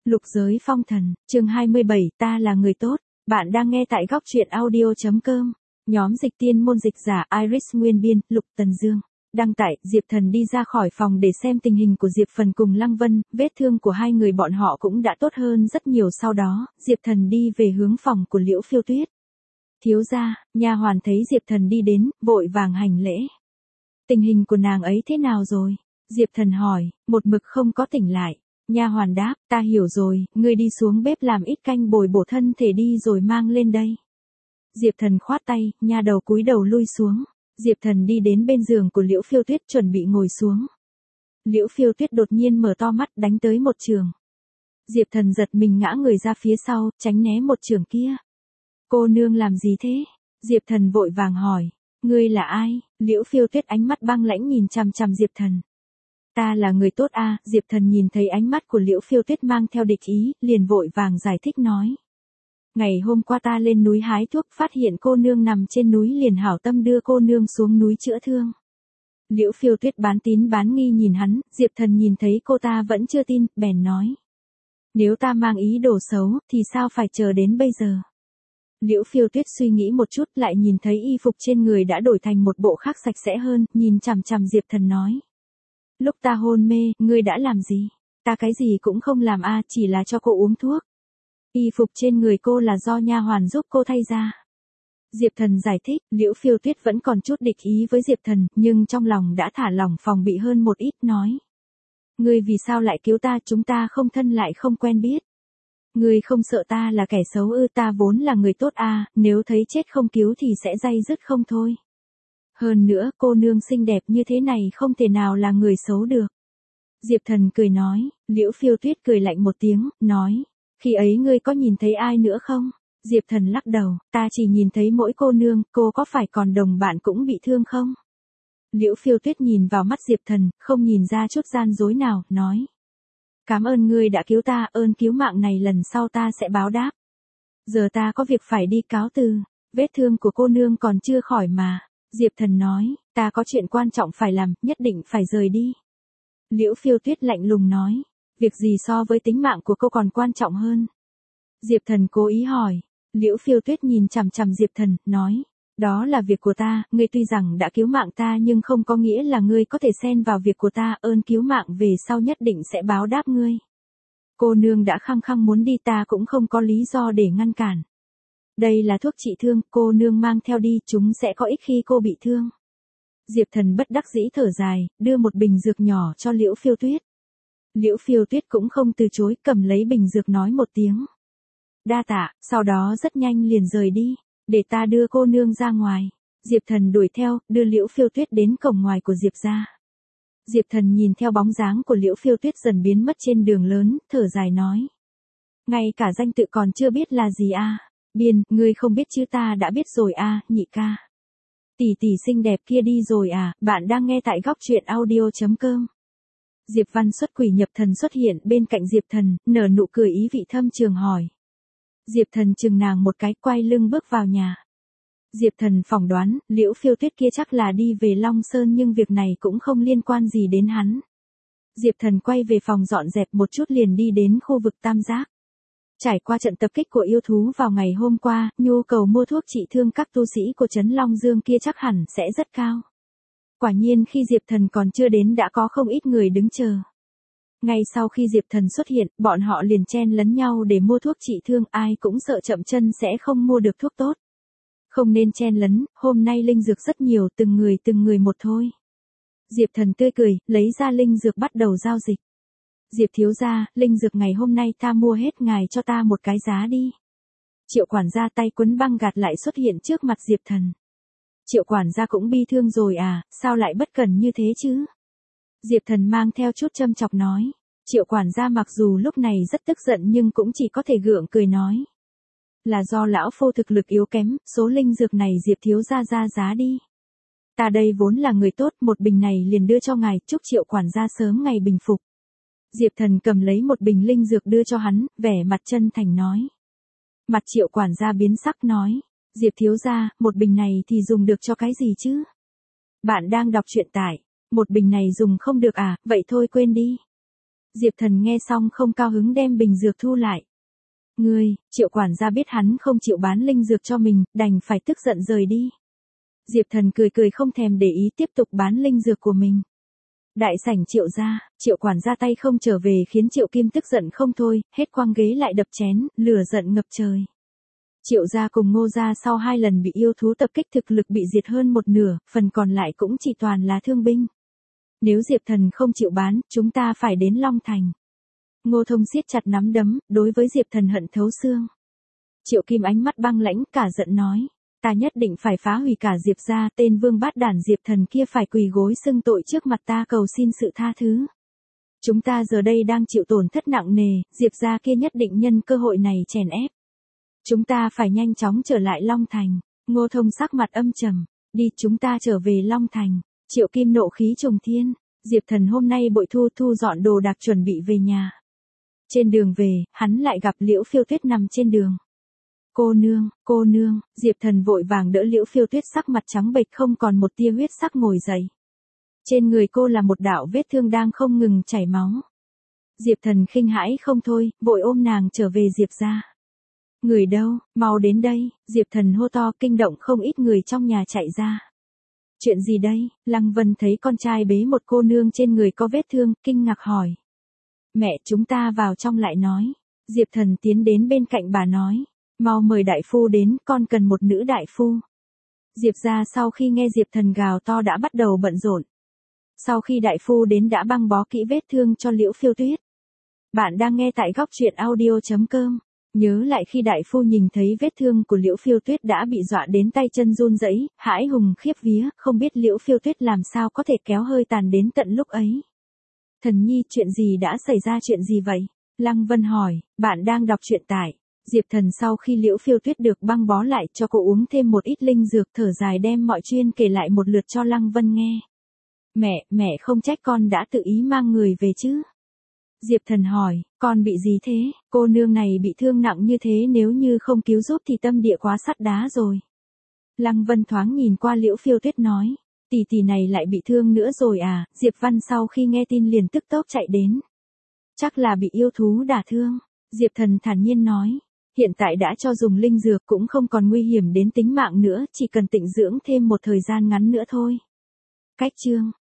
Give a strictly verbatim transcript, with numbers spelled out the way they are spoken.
Lục giới phong thần, chương hai mươi bảy, ta là người tốt. Bạn đang nghe tại góc truyện audio chấm com. Nhóm dịch tiên môn dịch giả Iris Nguyên Biên, Lục Tần Dương. Đăng tải, Diệp Thần đi ra khỏi phòng để xem tình hình của Diệp Phần cùng Lăng Vân, vết thương của hai người bọn họ cũng đã tốt hơn rất nhiều. Sau đó, Diệp Thần đi về hướng phòng của Liễu Phiêu Tuyết. Thiếu gia, nha hoàn thấy Diệp Thần đi đến, vội vàng hành lễ. Tình hình của nàng ấy thế nào rồi? Diệp Thần hỏi, một mực không có tỉnh lại. Nha hoàn đáp, ta hiểu rồi, ngươi đi xuống bếp làm ít canh bồi bổ thân thể đi rồi mang lên đây. Diệp Thần khoát tay, nha đầu cúi đầu lui xuống. Diệp Thần đi đến bên giường của Liễu Phiêu Tuyết chuẩn bị ngồi xuống. Liễu Phiêu Tuyết đột nhiên mở to mắt đánh tới một trường. Diệp Thần giật mình ngã người ra phía sau, tránh né một trường kia. Cô nương làm gì thế? Diệp Thần vội vàng hỏi. Ngươi là ai? Liễu Phiêu Tuyết ánh mắt băng lãnh nhìn chằm chằm Diệp Thần. Ta là người tốt a. À, Diệp Thần nhìn thấy ánh mắt của Liễu Phiêu Tuyết mang theo địch ý, liền vội vàng giải thích nói. Ngày hôm qua ta lên núi hái thuốc phát hiện cô nương nằm trên núi liền hảo tâm đưa cô nương xuống núi chữa thương. Liễu Phiêu Tuyết bán tín bán nghi nhìn hắn, Diệp Thần nhìn thấy cô ta vẫn chưa tin, bèn nói. Nếu ta mang ý đồ xấu, thì sao phải chờ đến bây giờ? Liễu Phiêu Tuyết suy nghĩ một chút lại nhìn thấy y phục trên người đã đổi thành một bộ khác sạch sẽ hơn, nhìn chằm chằm Diệp Thần nói. Lúc ta hôn mê, ngươi đã làm gì? Ta cái gì cũng không làm a, à, chỉ là cho cô uống thuốc. Y phục trên người cô là do nha hoàn giúp cô thay ra. Diệp Thần giải thích, Liễu Phiêu Tuyết vẫn còn chút địch ý với Diệp Thần, nhưng trong lòng đã thả lỏng phòng bị hơn một ít, nói. Ngươi vì sao lại cứu ta, chúng ta không thân lại không quen biết. Ngươi không sợ ta là kẻ xấu ư? Ta vốn là người tốt a, à, nếu thấy chết không cứu thì sẽ day dứt không thôi. Hơn nữa, cô nương xinh đẹp như thế này không thể nào là người xấu được. Diệp Thần cười nói, Liễu Phiêu Tuyết cười lạnh một tiếng, nói, khi ấy ngươi có nhìn thấy ai nữa không? Diệp Thần lắc đầu, ta chỉ nhìn thấy mỗi cô nương, cô có phải còn đồng bạn cũng bị thương không? Liễu Phiêu Tuyết nhìn vào mắt Diệp Thần, không nhìn ra chút gian dối nào, nói. Cảm ơn ngươi đã cứu ta, ơn cứu mạng này lần sau ta sẽ báo đáp. Giờ ta có việc phải đi cáo từ, vết thương của cô nương còn chưa khỏi mà. Diệp Thần nói, ta có chuyện quan trọng phải làm, nhất định phải rời đi. Liễu Phiêu Tuyết lạnh lùng nói, việc gì so với tính mạng của cô còn quan trọng hơn? Diệp Thần cố ý hỏi, Liễu Phiêu Tuyết nhìn chằm chằm Diệp Thần, nói, đó là việc của ta, ngươi tuy rằng đã cứu mạng ta nhưng không có nghĩa là ngươi có thể xen vào việc của ta, ơn cứu mạng về sau nhất định sẽ báo đáp ngươi. Cô nương đã khăng khăng muốn đi ta cũng không có lý do để ngăn cản. Đây là thuốc trị thương, cô nương mang theo đi, chúng sẽ có ích khi cô bị thương. Diệp Thần bất đắc dĩ thở dài, đưa một bình dược nhỏ cho Liễu Phiêu Tuyết. Liễu Phiêu Tuyết cũng không từ chối, cầm lấy bình dược nói một tiếng. Đa tạ, sau đó rất nhanh liền rời đi, để ta đưa cô nương ra ngoài. Diệp Thần đuổi theo, đưa Liễu Phiêu Tuyết đến cổng ngoài của Diệp gia. Diệp Thần nhìn theo bóng dáng của Liễu Phiêu Tuyết dần biến mất trên đường lớn, thở dài nói. Ngay cả danh tự còn chưa biết là gì a. À? Biên, ngươi không biết chứ? Ta đã biết rồi a, à, nhị ca. Tỷ tỷ xinh đẹp kia đi rồi à? Bạn đang nghe tại góc truyện audio chấm com. Diệp Văn xuất quỷ nhập thần xuất hiện bên cạnh Diệp Thần, nở nụ cười ý vị thâm trường hỏi. Diệp Thần chừng nàng một cái, quay lưng bước vào nhà. Diệp Thần phỏng đoán, Liễu Phiêu Tuyết kia chắc là đi về Long Sơn nhưng việc này cũng không liên quan gì đến hắn. Diệp Thần quay về phòng dọn dẹp một chút liền đi đến khu vực Tam Giác. Trải qua trận tập kích của yêu thú vào ngày hôm qua, nhu cầu mua thuốc trị thương các tu sĩ của trấn Long Dương kia chắc hẳn sẽ rất cao. Quả nhiên khi Diệp Thần còn chưa đến đã có không ít người đứng chờ. Ngay sau khi Diệp Thần xuất hiện, bọn họ liền chen lấn nhau để mua thuốc trị thương, ai cũng sợ chậm chân sẽ không mua được thuốc tốt. Không nên chen lấn, hôm nay linh dược rất nhiều, từng người từng người một thôi. Diệp Thần tươi cười, lấy ra linh dược bắt đầu giao dịch. Diệp thiếu gia, linh dược ngày hôm nay ta mua hết, ngài cho ta một cái giá đi. Triệu quản gia tay quấn băng gạt lại xuất hiện trước mặt Diệp Thần. Triệu quản gia cũng bi thương rồi à, sao lại bất cần như thế chứ? Diệp Thần mang theo chút châm chọc nói. Triệu quản gia mặc dù lúc này rất tức giận nhưng cũng chỉ có thể gượng cười nói. Là do lão phu thực lực yếu kém, số linh dược này Diệp thiếu gia ra giá đi. Ta đây vốn là người tốt, một bình này liền đưa cho ngài, chúc Triệu quản gia sớm ngày bình phục. Diệp Thần cầm lấy một bình linh dược đưa cho hắn, vẻ mặt chân thành nói. Mặt Triệu quản gia biến sắc nói. Diệp thiếu gia, một bình này thì dùng được cho cái gì chứ? Bạn đang đọc truyện tại. Một bình này dùng không được à, vậy thôi quên đi. Diệp Thần nghe xong không cao hứng đem bình dược thu lại. Ngươi, Triệu quản gia biết hắn không chịu bán linh dược cho mình, đành phải tức giận rời đi. Diệp Thần cười cười không thèm để ý tiếp tục bán linh dược của mình. Đại sảnh Triệu gia, Triệu quản gia tay không trở về khiến Triệu Kim tức giận không thôi, hết quăng ghế lại đập chén, lửa giận ngập trời. Triệu gia cùng Ngô gia sau hai lần bị yêu thú tập kích thực lực bị diệt hơn một nửa, phần còn lại cũng chỉ toàn là thương binh. Nếu Diệp Thần không chịu bán, chúng ta phải đến Long Thành. Ngô Thông siết chặt nắm đấm, đối với Diệp Thần hận thấu xương. Triệu Kim ánh mắt băng lãnh cả giận nói. Ta nhất định phải phá hủy cả Diệp gia, tên vương bát đản Diệp Thần kia phải quỳ gối xưng tội trước mặt ta cầu xin sự tha thứ. Chúng ta giờ đây đang chịu tổn thất nặng nề, Diệp gia kia nhất định nhân cơ hội này chèn ép. Chúng ta phải nhanh chóng trở lại Long Thành. Ngô Thông sắc mặt âm trầm. Đi, chúng ta trở về Long Thành. Triệu Kim nộ khí trùng thiên. Diệp Thần hôm nay bội thu thu dọn đồ đạc chuẩn bị về nhà. Trên đường về, hắn lại gặp Liễu Phiêu Tuyết nằm trên đường. Cô nương, cô nương, Diệp Thần vội vàng đỡ Liễu Phiêu Tuyết sắc mặt trắng bệch không còn một tia huyết sắc ngồi dậy. Trên người cô là một đạo vết thương đang không ngừng chảy máu. Diệp Thần khinh hãi không thôi, vội ôm nàng trở về Diệp gia. Người đâu, mau đến đây, Diệp Thần hô to kinh động không ít người trong nhà chạy ra. Chuyện gì đây? Lăng Vân thấy con trai bế một cô nương trên người có vết thương, kinh ngạc hỏi. Mẹ, chúng ta vào trong lại nói. Diệp Thần tiến đến bên cạnh bà nói. Mau mời đại phu đến, con cần một nữ đại phu. Diệp gia sau khi nghe Diệp Thần gào to đã bắt đầu bận rộn. Sau khi đại phu đến đã băng bó kỹ vết thương cho Liễu Phiêu Tuyết. Bạn đang nghe tại góc truyện audio chấm com. Nhớ lại khi đại phu nhìn thấy vết thương của Liễu Phiêu Tuyết đã bị dọa đến tay chân run rẩy, hãi hùng khiếp vía, không biết Liễu Phiêu Tuyết làm sao có thể kéo hơi tàn đến tận lúc ấy. Thần nhi, chuyện gì đã xảy ra, chuyện gì vậy? Lăng Vân hỏi. Bạn đang đọc truyện tại. Diệp Thần sau khi Liễu Phiêu Tuyết được băng bó lại cho cô uống thêm một ít linh dược, thở dài đem mọi chuyện kể lại một lượt cho Lăng Vân nghe. Mẹ, mẹ không trách con đã tự ý mang người về chứ? Diệp Thần hỏi, con bị gì thế? Cô nương này bị thương nặng như thế, nếu như không cứu giúp thì tâm địa quá sắt đá rồi. Lăng Vân thoáng nhìn qua Liễu Phiêu Tuyết nói, tỷ tỷ này lại bị thương nữa rồi à? Diệp Văn sau khi nghe tin liền tức tốc chạy đến. Chắc là bị yêu thú đả thương. Diệp Thần thản nhiên nói, hiện tại đã cho dùng linh dược cũng không còn nguy hiểm đến tính mạng nữa, chỉ cần tịnh dưỡng thêm một thời gian ngắn nữa thôi. Cách chương